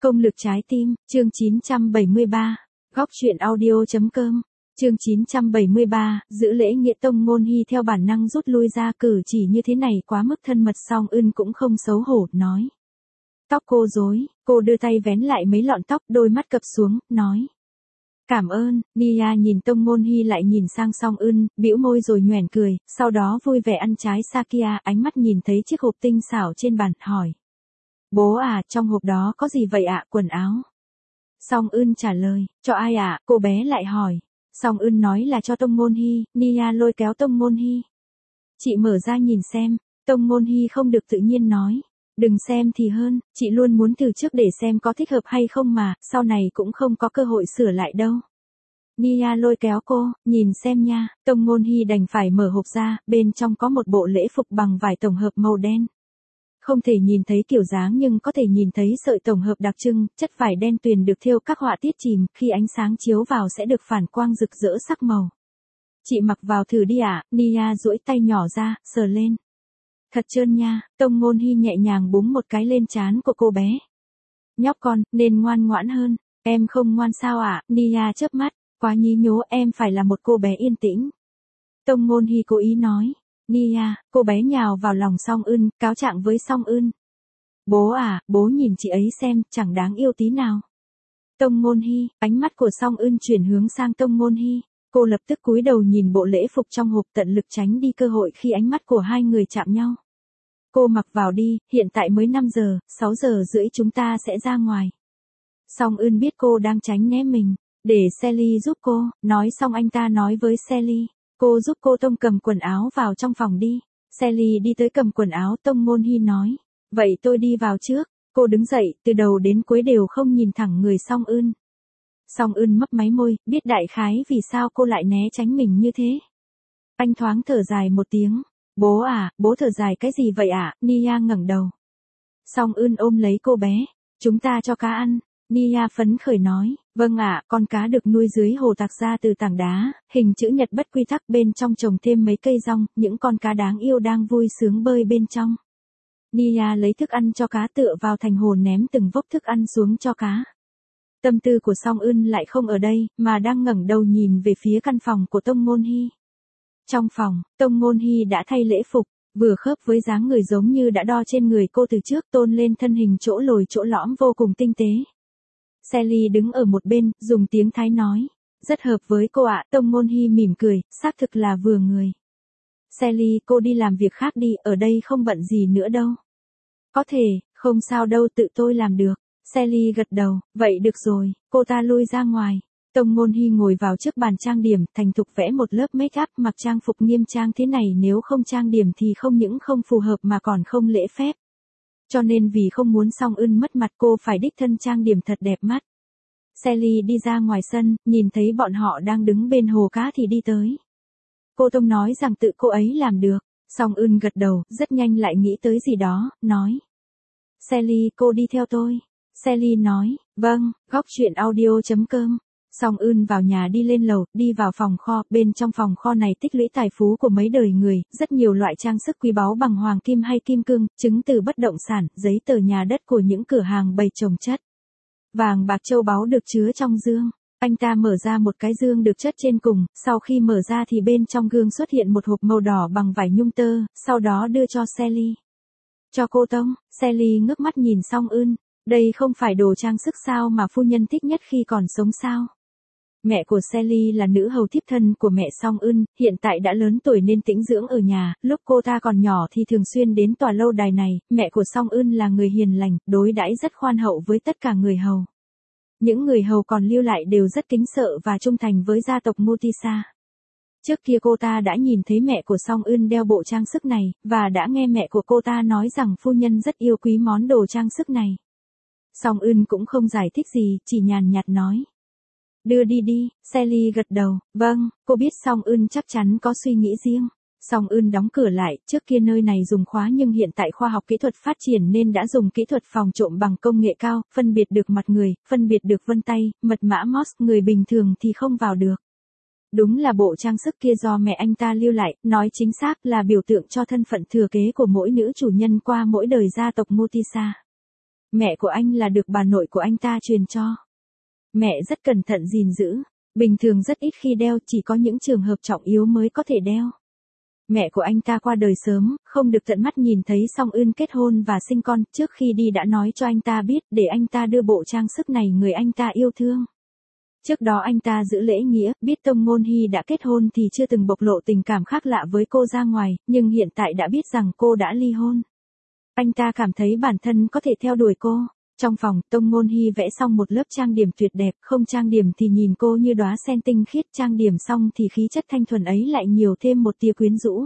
Công lực trái tim, chương 973, góc truyện audio.com, chương 973, giữ lễ nghĩa Tông Ngôn Hy theo bản năng rút lui ra, cử chỉ như thế này quá mức thân mật. Song Ưn cũng không xấu hổ, nói. Tóc cô rối, cô đưa tay vén lại mấy lọn tóc, đôi mắt cập xuống, nói. Cảm ơn. Nia nhìn Tông Ngôn Hy lại nhìn sang Song Ưn, bĩu môi rồi nhoẻn cười, sau đó vui vẻ ăn trái Sakia, ánh mắt nhìn thấy chiếc hộp tinh xảo trên bàn, hỏi. Bố à, trong hộp đó có gì vậy ạ? Quần áo. Song Ưn trả lời, cho ai ạ? Cô bé lại hỏi. Song Ưn nói là cho Tông Ngôn Hy. Nia lôi kéo Tông Ngôn Hy. Chị mở ra nhìn xem. Tông Ngôn Hy không được tự nhiên nói. Đừng xem thì hơn, chị luôn muốn từ trước để xem có thích hợp hay không mà, sau này cũng không có cơ hội sửa lại đâu. Nia lôi kéo cô, nhìn xem nha. Tông Ngôn Hy đành phải mở hộp ra, bên trong có một bộ lễ phục bằng vải tổng hợp màu đen. Không thể nhìn thấy kiểu dáng nhưng có thể nhìn thấy sợi tổng hợp đặc trưng, chất vải đen tuyền được thêu các họa tiết chìm, khi ánh sáng chiếu vào sẽ được phản quang rực rỡ sắc màu. Chị mặc vào thử đi ạ. Nia duỗi tay nhỏ ra, sờ lên. Thật trơn nha. Tông Ngôn Hy nhẹ nhàng búng một cái lên trán của cô bé. Nhóc con, nên ngoan ngoãn hơn. Em không ngoan sao ạ? Nia chớp mắt, quá nhí nhố, em phải là một cô bé yên tĩnh. Tông Ngôn Hy cố ý nói. Nia, cô bé nhào vào lòng Song Ưn, cáo trạng với Song Ưn. Bố à, bố nhìn chị ấy xem, chẳng đáng yêu tí nào. Tông Ngôn Hy, ánh mắt của Song Ưn chuyển hướng sang Tông Ngôn Hy. Cô lập tức cúi đầu nhìn bộ lễ phục trong hộp, tận lực tránh đi cơ hội khi ánh mắt của hai người chạm nhau. Cô mặc vào đi, hiện tại mới 5 giờ, 6 giờ rưỡi chúng ta sẽ ra ngoài. Song Ưn biết cô đang tránh né mình. Để Sally giúp cô, nói xong anh ta nói với Sally. Cô giúp cô Tông cầm quần áo vào trong phòng đi. Sally đi tới cầm quần áo. Tông Ngôn Hy nói. Vậy tôi đi vào trước. Cô đứng dậy, từ đầu đến cuối đều không nhìn thẳng người Song Ưn. Song Ưn mấp máy môi, biết đại khái vì sao cô lại né tránh mình như thế. Anh thoáng thở dài một tiếng. Bố à, bố thở dài cái gì vậy ạ? Nia ngẩng đầu. Song Ưn ôm lấy cô bé. Chúng ta cho cá ăn. Nia phấn khởi nói. Vâng ạ, con cá được nuôi dưới hồ tạc ra từ tảng đá, hình chữ nhật bất quy tắc, bên trong trồng thêm mấy cây rong, những con cá đáng yêu đang vui sướng bơi bên trong. Nia lấy thức ăn cho cá, tựa vào thành hồ ném từng vốc thức ăn xuống cho cá. Tâm tư của Song Ưn lại không ở đây, mà đang ngẩng đầu nhìn về phía căn phòng của Tông Ngôn Hy. Trong phòng, Tông Ngôn Hy đã thay lễ phục, vừa khớp với dáng người giống như đã đo trên người cô từ trước, tôn lên thân hình chỗ lồi chỗ lõm vô cùng tinh tế. Sally đứng ở một bên, dùng tiếng Thái nói. Rất hợp với cô ạ. Tông Ngôn Hy mỉm cười, xác thực là vừa người. Sally, cô đi làm việc khác đi, ở đây không bận gì nữa đâu. Có thể, không sao đâu, tự tôi làm được. Sally gật đầu, vậy được rồi, cô ta lui ra ngoài. Tông Ngôn Hy ngồi vào trước bàn trang điểm, thành thục vẽ một lớp make up, mặc trang phục nghiêm trang thế này nếu không trang điểm thì không những không phù hợp mà còn không lễ phép. Cho nên vì không muốn Song Ưn mất mặt, cô phải đích thân trang điểm thật đẹp mắt. Sally đi ra ngoài sân, nhìn thấy bọn họ đang đứng bên hồ cá thì đi tới. Cô Tông nói rằng tự cô ấy làm được. Song Ưn gật đầu, rất nhanh lại nghĩ tới gì đó, nói. Sally, cô đi theo tôi. Sally nói, vâng, góc truyện audio.com. Song Ưn vào nhà, đi lên lầu, đi vào phòng kho, bên trong phòng kho này tích lũy tài phú của mấy đời người, rất nhiều loại trang sức quý báu bằng hoàng kim hay kim cương, chứng từ bất động sản, giấy tờ nhà đất của những cửa hàng bày chồng chất. Vàng bạc châu báu được chứa trong dương. Anh ta mở ra một cái dương được chất trên cùng, sau khi mở ra thì bên trong gương xuất hiện một hộp màu đỏ bằng vải nhung tơ, sau đó đưa cho Sally. Cho cô Tông. Sally ngước mắt nhìn Song Ưn. Đây không phải đồ trang sức sao mà phu nhân thích nhất khi còn sống sao? Mẹ của Sally là nữ hầu thiếp thân của mẹ Song Ưn, hiện tại đã lớn tuổi nên tĩnh dưỡng ở nhà, lúc cô ta còn nhỏ thì thường xuyên đến tòa lâu đài này. Mẹ của Song Ưn là người hiền lành, đối đãi rất khoan hậu với tất cả người hầu. Những người hầu còn lưu lại đều rất kính sợ và trung thành với gia tộc Mutisa. Trước kia cô ta đã nhìn thấy mẹ của Song Ưn đeo bộ trang sức này, và đã nghe mẹ của cô ta nói rằng phu nhân rất yêu quý món đồ trang sức này. Song Ưn cũng không giải thích gì, chỉ nhàn nhạt nói. Đưa đi đi. Sally gật đầu, vâng, cô biết Song Ưn chắc chắn có suy nghĩ riêng. Song Ưn đóng cửa lại, trước kia nơi này dùng khóa nhưng hiện tại khoa học kỹ thuật phát triển nên đã dùng kỹ thuật phòng trộm bằng công nghệ cao, phân biệt được mặt người, phân biệt được vân tay, mật mã Morse, người bình thường thì không vào được. Đúng là bộ trang sức kia do mẹ anh ta lưu lại, nói chính xác là biểu tượng cho thân phận thừa kế của mỗi nữ chủ nhân qua mỗi đời gia tộc Mutisa. Mẹ của anh là được bà nội của anh ta truyền cho. Mẹ rất cẩn thận gìn giữ, bình thường rất ít khi đeo, chỉ có những trường hợp trọng yếu mới có thể đeo. Mẹ của anh ta qua đời sớm, không được tận mắt nhìn thấy Song Eun kết hôn và sinh con, trước khi đi đã nói cho anh ta biết để anh ta đưa bộ trang sức này người anh ta yêu thương. Trước đó anh ta giữ lễ nghĩa, biết Tông Ngôn Hy đã kết hôn thì chưa từng bộc lộ tình cảm khác lạ với cô ra ngoài, nhưng hiện tại đã biết rằng cô đã ly hôn. Anh ta cảm thấy bản thân có thể theo đuổi cô. Trong phòng, Tông Ngôn Hy vẽ xong một lớp trang điểm tuyệt đẹp, không trang điểm thì nhìn cô như đóa sen tinh khiết, trang điểm xong thì khí chất thanh thuần ấy lại nhiều thêm một tia quyến rũ.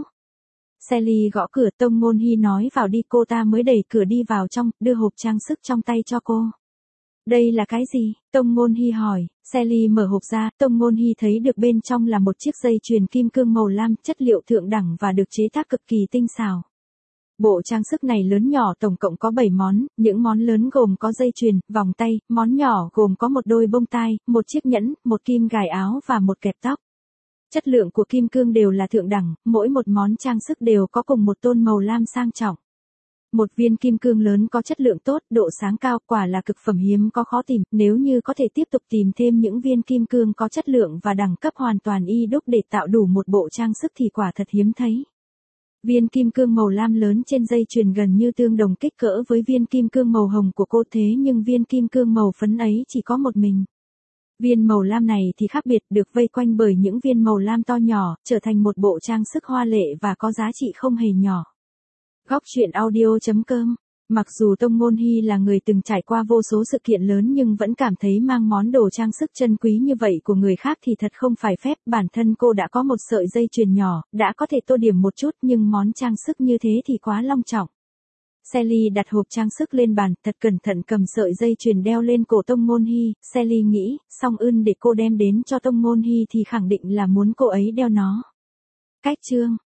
Sally gõ cửa, Tông Ngôn Hy nói vào đi, cô ta mới đẩy cửa đi vào trong, đưa hộp trang sức trong tay cho cô. Đây là cái gì? Tông Ngôn Hy hỏi. Sally mở hộp ra, Tông Ngôn Hy thấy được bên trong là một chiếc dây chuyền kim cương màu lam, chất liệu thượng đẳng và được chế tác cực kỳ tinh xảo. Bộ trang sức này lớn nhỏ tổng cộng có 7 món, những món lớn gồm có dây chuyền, vòng tay, món nhỏ gồm có một đôi bông tai, một chiếc nhẫn, một kim gài áo và một kẹp tóc. Chất lượng của kim cương đều là thượng đẳng, mỗi một món trang sức đều có cùng một tôn màu lam sang trọng. Một viên kim cương lớn có chất lượng tốt, độ sáng cao, quả là cực phẩm hiếm có khó tìm, nếu như có thể tiếp tục tìm thêm những viên kim cương có chất lượng và đẳng cấp hoàn toàn y đúc để tạo đủ một bộ trang sức thì quả thật hiếm thấy. Viên kim cương màu lam lớn trên dây chuyền gần như tương đồng kích cỡ với viên kim cương màu hồng của cô, thế nhưng viên kim cương màu phấn ấy chỉ có một mình. Viên màu lam này thì khác biệt, được vây quanh bởi những viên màu lam to nhỏ, trở thành một bộ trang sức hoa lệ và có giá trị không hề nhỏ. Góc truyện audio.com. Mặc dù Tông Ngôn Hy là người từng trải qua vô số sự kiện lớn nhưng vẫn cảm thấy mang món đồ trang sức chân quý như vậy của người khác thì thật không phải phép, bản thân cô đã có một sợi dây chuyền nhỏ, đã có thể tô điểm một chút nhưng món trang sức như thế thì quá long trọng. Sally đặt hộp trang sức lên bàn, thật cẩn thận cầm sợi dây chuyền đeo lên cổ Tông Ngôn Hy, Sally nghĩ, Song Eun để cô đem đến cho Tông Ngôn Hy thì khẳng định là muốn cô ấy đeo nó. Cách chương